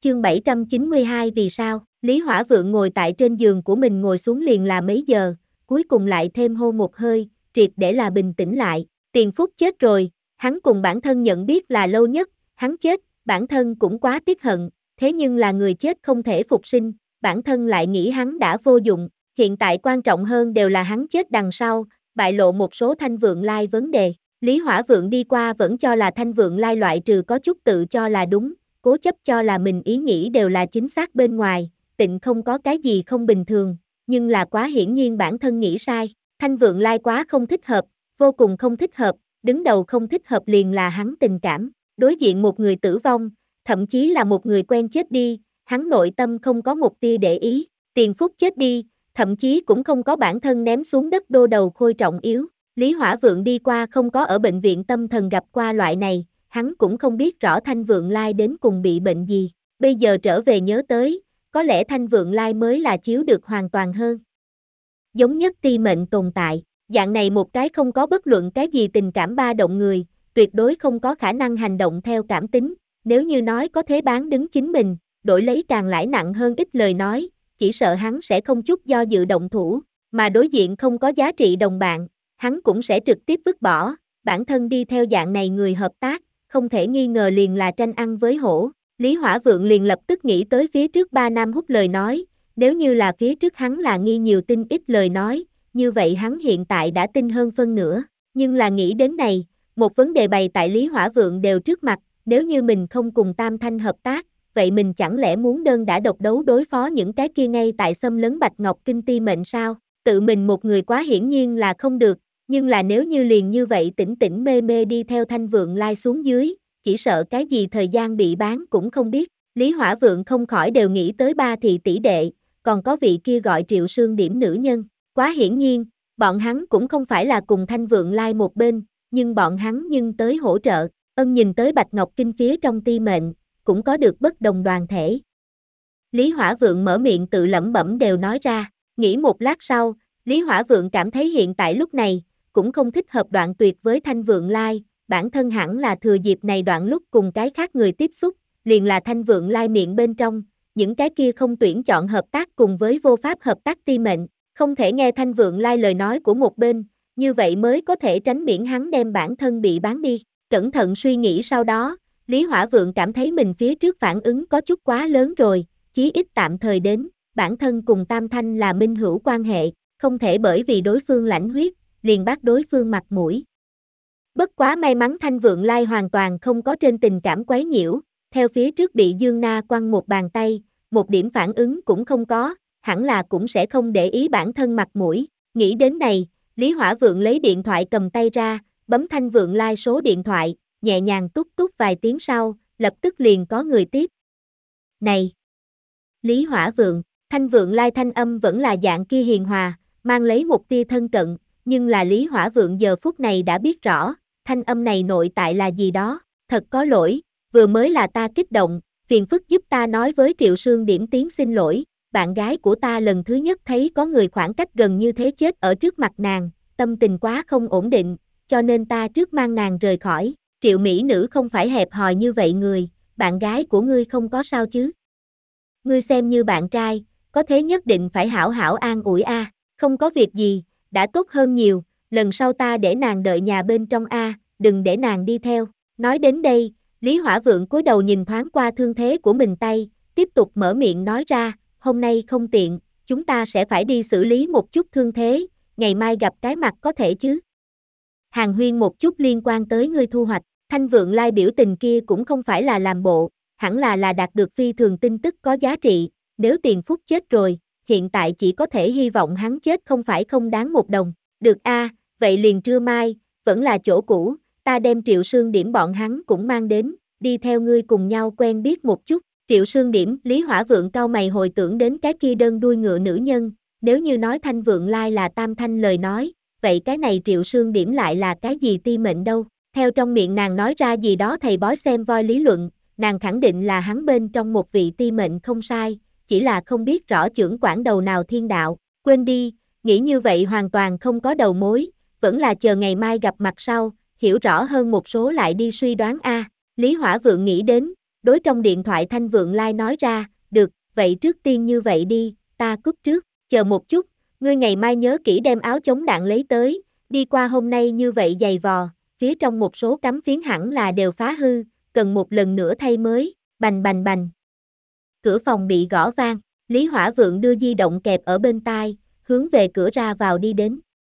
Chương 792 vì sao? Lý Hỏa Vượng ngồi tại trên giường của mình ngồi xuống liền là mấy giờ, cuối cùng lại thêm hô một hơi, triệt để là bình tĩnh lại. Tiền Phúc chết rồi, hắn cùng bản thân nhận biết là lâu nhất, hắn chết, bản thân cũng quá tiếc hận, thế nhưng là người chết không thể phục sinh, bản thân lại nghĩ hắn đã vô dụng, hiện tại quan trọng hơn đều là hắn chết đằng sau, bại lộ một số Thanh Vượng Lai vấn đề. Lý Hỏa Vượng đi qua vẫn cho là Thanh Vượng Lai loại trừ có chút tự cho là đúng, cố chấp cho là mình ý nghĩ đều là chính xác bên ngoài, tịnh không có cái gì không bình thường, nhưng là quá hiển nhiên bản thân nghĩ sai, Thanh Vượng Lai quá không thích hợp, vô cùng không thích hợp, đứng đầu không thích hợp liền là hắn tình cảm, đối diện một người tử vong, thậm chí là một người quen chết đi, hắn nội tâm không có một tia để ý, Tiền Phúc chết đi, thậm chí cũng không có bản thân ném xuống đất đô đầu khôi trọng yếu, Lý Hỏa Vượng đi qua không có ở bệnh viện tâm thần gặp qua loại này, hắn cũng không biết rõ Thanh Vượng Lai đến cùng bị bệnh gì, bây giờ trở về nhớ tới, có lẽ Thanh Vượng Lai mới là chiếu được hoàn toàn hơn. Giống nhất ti mệnh tồn tại, dạng này một cái không có bất luận cái gì tình cảm ba động người, tuyệt đối không có khả năng hành động theo cảm tính, nếu như nói có thế bán đứng chính mình, đổi lấy càng lãi nặng hơn ít lời nói, chỉ sợ hắn sẽ không chút do dự động thủ, mà đối diện không có giá trị đồng bạn, hắn cũng sẽ trực tiếp vứt bỏ, bản thân đi theo dạng này người hợp tác, không thể nghi ngờ liền là tranh ăn với hổ. Lý Hỏa Vượng liền lập tức nghĩ tới phía trước 3 năm hút lời nói, nếu như là phía trước hắn là nghi nhiều tin ít lời nói, như vậy hắn hiện tại đã tin hơn phân nửa, nhưng là nghĩ đến này, một vấn đề bày tại Lý Hỏa Vượng đều trước mặt, nếu như mình không cùng Tam Thanh hợp tác, vậy mình chẳng lẽ muốn đơn đả độc đấu đối phó những cái kia ngay tại xâm lấn Bạch Ngọc Kinh ti mệnh sao, tự mình một người quá hiển nhiên là không được, nhưng là nếu như liền như vậy tỉnh tỉnh mê mê đi theo Thanh Vượng Lai xuống dưới, chỉ sợ cái gì thời gian bị bán cũng không biết, Lý Hỏa Vượng không khỏi đều nghĩ tới ba thị tỷ đệ, còn có vị kia gọi Triệu Sương Điểm nữ nhân, quá hiển nhiên, bọn hắn cũng không phải là cùng Thanh Vượng Lai một bên, nhưng bọn hắn nhưng tới hỗ trợ, nhìn tới Bạch Ngọc Kinh phía trong ti mệnh, cũng có được bất đồng đoàn thể. Lý Hỏa Vượng mở miệng tự lẩm bẩm đều nói ra, nghĩ một lát sau, Lý Hỏa Vượng cảm thấy hiện tại lúc này, cũng không thích hợp đoạn tuyệt với Thanh Vượng Lai, bản thân hẳn là thừa dịp này đoạn lúc cùng cái khác người tiếp xúc, liền là Thanh Vượng Lai miệng bên trong, những cái kia không tuyển chọn hợp tác cùng với vô pháp hợp tác ti mệnh, không thể nghe Thanh Vượng Lai lời nói của một bên, như vậy mới có thể tránh miễn hắn đem bản thân bị bán đi. Cẩn thận suy nghĩ sau đó, Lý Hỏa Vượng cảm thấy mình phía trước phản ứng có chút quá lớn rồi, chí ít tạm thời đến, bản thân cùng Tam Thanh là minh hữu quan hệ, không thể bởi vì đối phương lãnh huyết, liền bắt đối phương mặt mũi. Bất quá may mắn Thanh Vượng Lai hoàn toàn không có trên tình cảm quấy nhiễu, theo phía trước bị Dương Na quăng một bàn tay, một điểm phản ứng cũng không có, hẳn là cũng sẽ không để ý bản thân mặt mũi. Nghĩ đến này, Lý Hỏa Vượng lấy điện thoại cầm tay ra, bấm Thanh Vượng Lai số điện thoại, nhẹ nhàng tút tút vài tiếng sau, lập tức liền có người tiếp. Này! Lý Hỏa Vượng, Thanh Vượng Lai thanh âm vẫn là dạng kia hiền hòa, mang lấy một tia thân cận, nhưng là Lý Hỏa Vượng giờ phút này đã biết rõ, thanh âm này nội tại là gì đó, thật có lỗi, vừa mới là ta kích động, phiền phức giúp ta nói với Triệu Sương Điểm tiếng xin lỗi, bạn gái của ta lần thứ nhất thấy có người khoảng cách gần như thế chết ở trước mặt nàng, tâm tình quá không ổn định, cho nên ta trước mang nàng rời khỏi, Triệu Mỹ Nữ không phải hẹp hòi như vậy người, bạn gái của ngươi không có sao chứ? Ngươi xem như bạn trai, có thế nhất định phải hảo hảo an ủi a, không có việc gì, đã tốt hơn nhiều, lần sau ta để nàng đợi nhà bên trong a, đừng để nàng đi theo. Nói đến đây, Lý Hỏa Vượng cúi đầu nhìn thoáng qua thương thế của mình tay, tiếp tục mở miệng nói ra, hôm nay không tiện, chúng ta sẽ phải đi xử lý một chút thương thế, ngày mai gặp cái mặt có thể chứ. Hàn huyên một chút liên quan tới ngươi thu hoạch, Thanh Vượng Lai biểu tình kia cũng không phải là làm bộ, hẳn là đạt được phi thường tin tức có giá trị, nếu Tiền Phúc chết rồi, hiện tại chỉ có thể hy vọng hắn chết không phải không đáng một đồng. Được a, vậy liền trưa mai, vẫn là chỗ cũ, ta đem Triệu Sương Điểm bọn hắn cũng mang đến, đi theo ngươi cùng nhau quen biết một chút. Triệu Sương Điểm, Lý Hỏa Vượng cau mày hồi tưởng đến cái kia đơn đuôi ngựa nữ nhân, nếu như nói Thanh Vượng Lai là Tam Thanh lời nói, vậy cái này Triệu Sương Điểm lại là cái gì ti mệnh đâu? Theo trong miệng nàng nói ra gì đó thầy bói xem voi lý luận, nàng khẳng định là hắn bên trong một vị ti mệnh không sai, chỉ là không biết rõ trưởng quản đầu nào thiên đạo, quên đi, nghĩ như vậy hoàn toàn không có đầu mối, vẫn là chờ ngày mai gặp mặt sau, hiểu rõ hơn một số lại đi suy đoán a. Lý Hỏa Vượng nghĩ đến, đối trong điện thoại Thanh Vượng Lai nói ra, được, vậy trước tiên như vậy đi, ta cúp trước, chờ một chút, ngươi ngày mai nhớ kỹ đem áo chống đạn lấy tới, đi qua hôm nay như vậy dày vò, phía trong một số cắm phiến hẳn là đều phá hư, cần một lần nữa thay mới, bành bành bành. Cửa phòng bị gõ vang, Lý Hỏa Vượng đưa di động kẹp ở bên tai, hướng về cửa ra vào đi đến.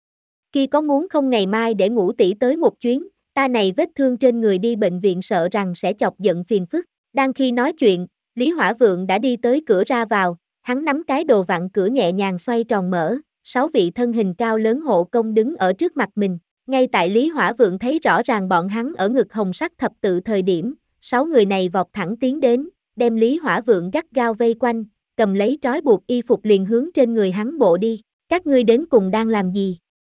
Kia có muốn không ngày mai để ngủ tỷ tới một chuyến, ta này vết thương trên người đi bệnh viện sợ rằng sẽ chọc giận phiền phức. Đang khi nói chuyện, Lý Hỏa Vượng đã đi tới cửa ra vào, hắn nắm cái đồ vặn cửa nhẹ nhàng xoay tròn mở, 6 vị thân hình cao lớn hộ công đứng ở trước mặt mình. Ngay tại Lý Hỏa Vượng thấy rõ ràng bọn hắn ở ngực hồng sắc thập tự thời điểm, 6 người này vọt thẳng tiến đến, đem Lý Hỏa Vượng gắt gao vây quanh, cầm lấy trói buộc y phục liền hướng trên người hắn bộ đi. Các ngươi đến cùng đang làm gì?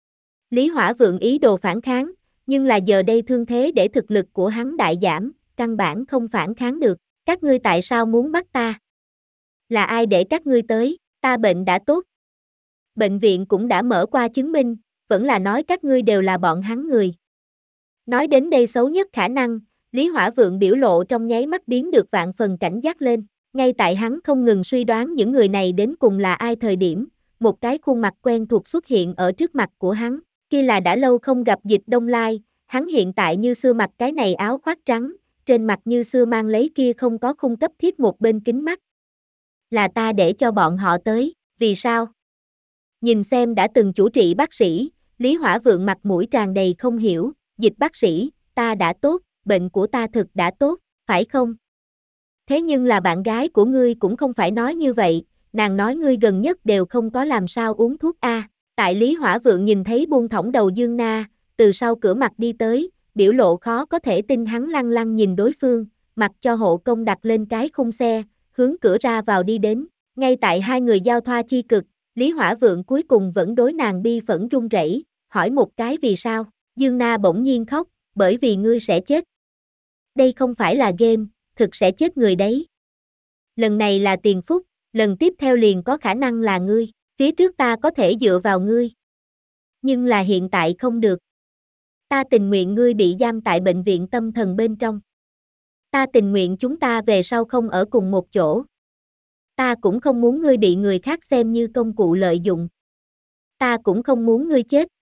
Lý Hỏa Vượng ý đồ phản kháng, nhưng là giờ đây thương thế để thực lực của hắn đại giảm, căn bản không phản kháng được. Các ngươi tại sao muốn bắt ta? Là ai để các ngươi tới? Ta bệnh đã tốt. Bệnh viện cũng đã mở qua chứng minh, vẫn là nói các ngươi đều là bọn hắn người. Nói đến đây xấu nhất khả năng, Lý Hỏa Vượng biểu lộ trong nháy mắt biến được vạn phần cảnh giác lên. Ngay tại hắn không ngừng suy đoán những người này đến cùng là ai thời điểm, một cái khuôn mặt quen thuộc xuất hiện ở trước mặt của hắn. Kia là đã lâu không gặp Dịch Đông Lai, hắn hiện tại như xưa mặc cái này áo khoác trắng, trên mặt như xưa mang lấy kia không có khung cấp thiết một bên kính mắt. Là ta để cho bọn họ tới, vì sao? Nhìn xem đã từng chủ trị bác sĩ, Lý Hỏa Vượng mặt mũi tràn đầy không hiểu, Dịch bác sĩ, ta đã tốt, bệnh của ta thực đã tốt, phải không? Thế nhưng là bạn gái của ngươi cũng không phải nói như vậy, nàng nói ngươi gần nhất đều không có làm sao uống thuốc a. Tại Lý Hỏa Vượng nhìn thấy buông thõng đầu Dương Na, từ sau cửa mặt đi tới, biểu lộ khó có thể tin hắn lăng lăng nhìn đối phương, mặc cho hộ công đặt lên cái khung xe, hướng cửa ra vào đi đến. Ngay tại hai người giao thoa chi cực, Lý Hỏa Vượng cuối cùng vẫn đối nàng bi phẫn run rẩy, hỏi một cái vì sao, Dương Na bỗng nhiên khóc, bởi vì ngươi sẽ chết. Đây không phải là game, thực sẽ chết người đấy. Lần này là tiền phúc, lần tiếp theo liền có khả năng là ngươi, phía trước ta có thể dựa vào ngươi. Nhưng là hiện tại không được. Ta tình nguyện ngươi bị giam tại bệnh viện tâm thần bên trong. Ta tình nguyện chúng ta về sau không ở cùng một chỗ. Ta cũng không muốn ngươi bị người khác xem như công cụ lợi dụng. Ta cũng không muốn ngươi chết,